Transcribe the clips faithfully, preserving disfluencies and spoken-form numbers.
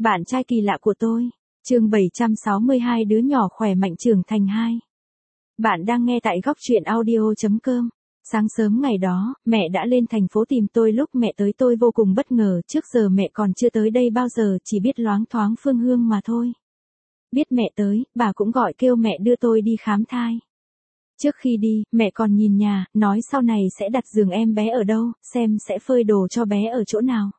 Bạn trai kỳ lạ của tôi. Chương bảy trăm sáu mươi hai đứa nhỏ khỏe mạnh trưởng thành hai. Bạn đang nghe tại góc truyện audio chấm com. Sáng sớm ngày đó, mẹ đã lên thành phố tìm tôi, lúc mẹ tới tôi vô cùng bất ngờ, trước giờ mẹ còn chưa tới đây bao giờ, chỉ biết loáng thoáng phương hương mà thôi. Biết mẹ tới, bà cũng gọi kêu mẹ đưa tôi đi khám thai. Trước khi đi, mẹ còn nhìn nhà, nói sau này sẽ đặt giường em bé ở đâu, xem sẽ phơi đồ cho bé ở chỗ nào.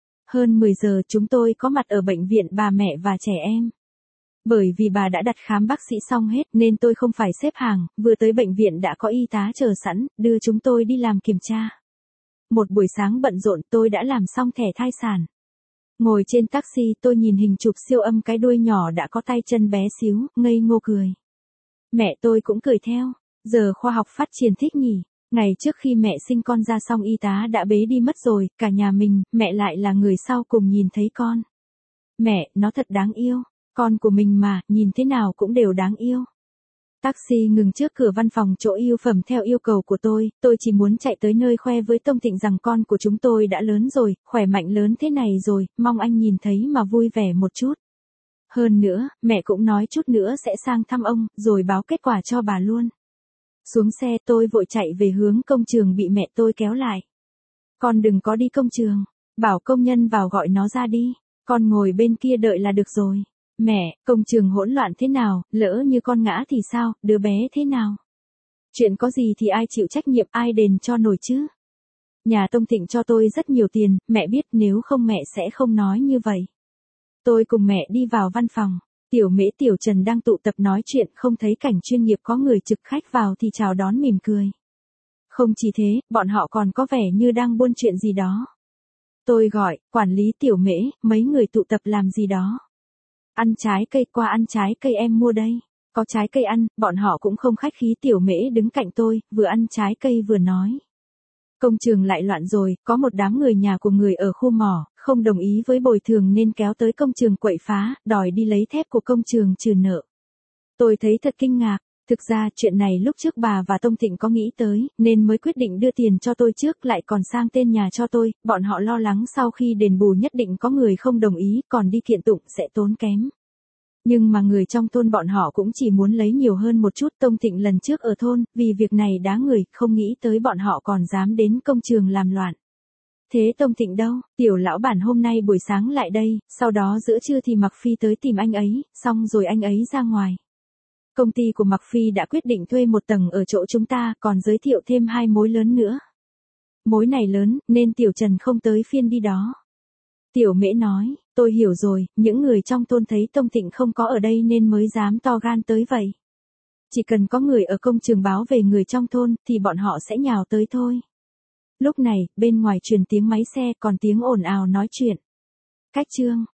Hơn mười giờ chúng tôi có mặt ở bệnh viện bà mẹ và trẻ em. Bởi vì bà đã đặt khám bác sĩ xong hết nên tôi không phải xếp hàng, vừa tới bệnh viện đã có y tá chờ sẵn, đưa chúng tôi đi làm kiểm tra. Một buổi sáng bận rộn tôi đã làm xong thẻ thai sản. Ngồi trên taxi tôi nhìn hình chụp siêu âm cái đuôi nhỏ đã có tay chân bé xíu, ngây ngô cười. Mẹ tôi cũng cười theo, giờ khoa học phát triển thích nhỉ. Ngày trước khi mẹ sinh con ra xong y tá đã bế đi mất rồi, cả nhà mình, mẹ lại là người sau cùng nhìn thấy con. Mẹ, nó thật đáng yêu, con của mình mà, nhìn thế nào cũng đều đáng yêu. Taxi ngừng trước cửa văn phòng chỗ yêu phẩm theo yêu cầu của tôi, tôi chỉ muốn chạy tới nơi khoe với Tông Thịnh rằng con của chúng tôi đã lớn rồi, khỏe mạnh lớn thế này rồi, mong anh nhìn thấy mà vui vẻ một chút. Hơn nữa, mẹ cũng nói chút nữa sẽ sang thăm ông, rồi báo kết quả cho bà luôn. Xuống xe tôi vội chạy về hướng công trường bị mẹ tôi kéo lại. Con đừng có đi công trường, bảo công nhân vào gọi nó ra đi, con ngồi bên kia đợi là được rồi. Mẹ, công trường hỗn loạn thế nào, lỡ như con ngã thì sao, đứa bé thế nào? Chuyện có gì thì ai chịu trách nhiệm, ai đền cho nổi chứ? Nhà Tông Thịnh cho tôi rất nhiều tiền, mẹ biết nếu không mẹ sẽ không nói như vậy. Tôi cùng mẹ đi vào văn phòng. Tiểu Mễ Tiểu Trần đang tụ tập nói chuyện, không thấy cảnh chuyên nghiệp có người trực khách vào thì chào đón mỉm cười. Không chỉ thế, bọn họ còn có vẻ như đang buôn chuyện gì đó. Tôi gọi, quản lý Tiểu Mễ, mấy người tụ tập làm gì đó. Ăn trái cây, qua ăn trái cây em mua đây. Có trái cây ăn, bọn họ cũng không khách khí. Tiểu Mễ đứng cạnh tôi, vừa ăn trái cây vừa nói. Công trường lại loạn rồi, có một đám người nhà của người ở khu mỏ, không đồng ý với bồi thường nên kéo tới công trường quậy phá, đòi đi lấy thép của công trường trừ nợ. Tôi thấy thật kinh ngạc, thực ra chuyện này lúc trước bà và Tông Thịnh có nghĩ tới, nên mới quyết định đưa tiền cho tôi trước lại còn sang tên nhà cho tôi, bọn họ lo lắng sau khi đền bù nhất định có người không đồng ý, còn đi kiện tụng sẽ tốn kém. Nhưng mà người trong thôn bọn họ cũng chỉ muốn lấy nhiều hơn một chút. Tông Thịnh lần trước ở thôn, vì việc này đá người, không nghĩ tới bọn họ còn dám đến công trường làm loạn. Thế Tông Thịnh đâu? Tiểu lão bản hôm nay buổi sáng lại đây, sau đó giữa trưa thì Mạc Phi tới tìm anh ấy, xong rồi anh ấy ra ngoài. Công ty của Mạc Phi đã quyết định thuê một tầng ở chỗ chúng ta, còn giới thiệu thêm hai mối lớn nữa. Mối này lớn, nên Tiểu Trần không tới phiên đi đó. Tiểu Mễ nói, tôi hiểu rồi, những người trong thôn thấy Tông Thịnh không có ở đây nên mới dám to gan tới vậy. Chỉ cần có người ở công trường báo về người trong thôn, thì bọn họ sẽ nhào tới thôi. Lúc này, bên ngoài truyền tiếng máy xe, còn tiếng ồn ào nói chuyện. Cách chương.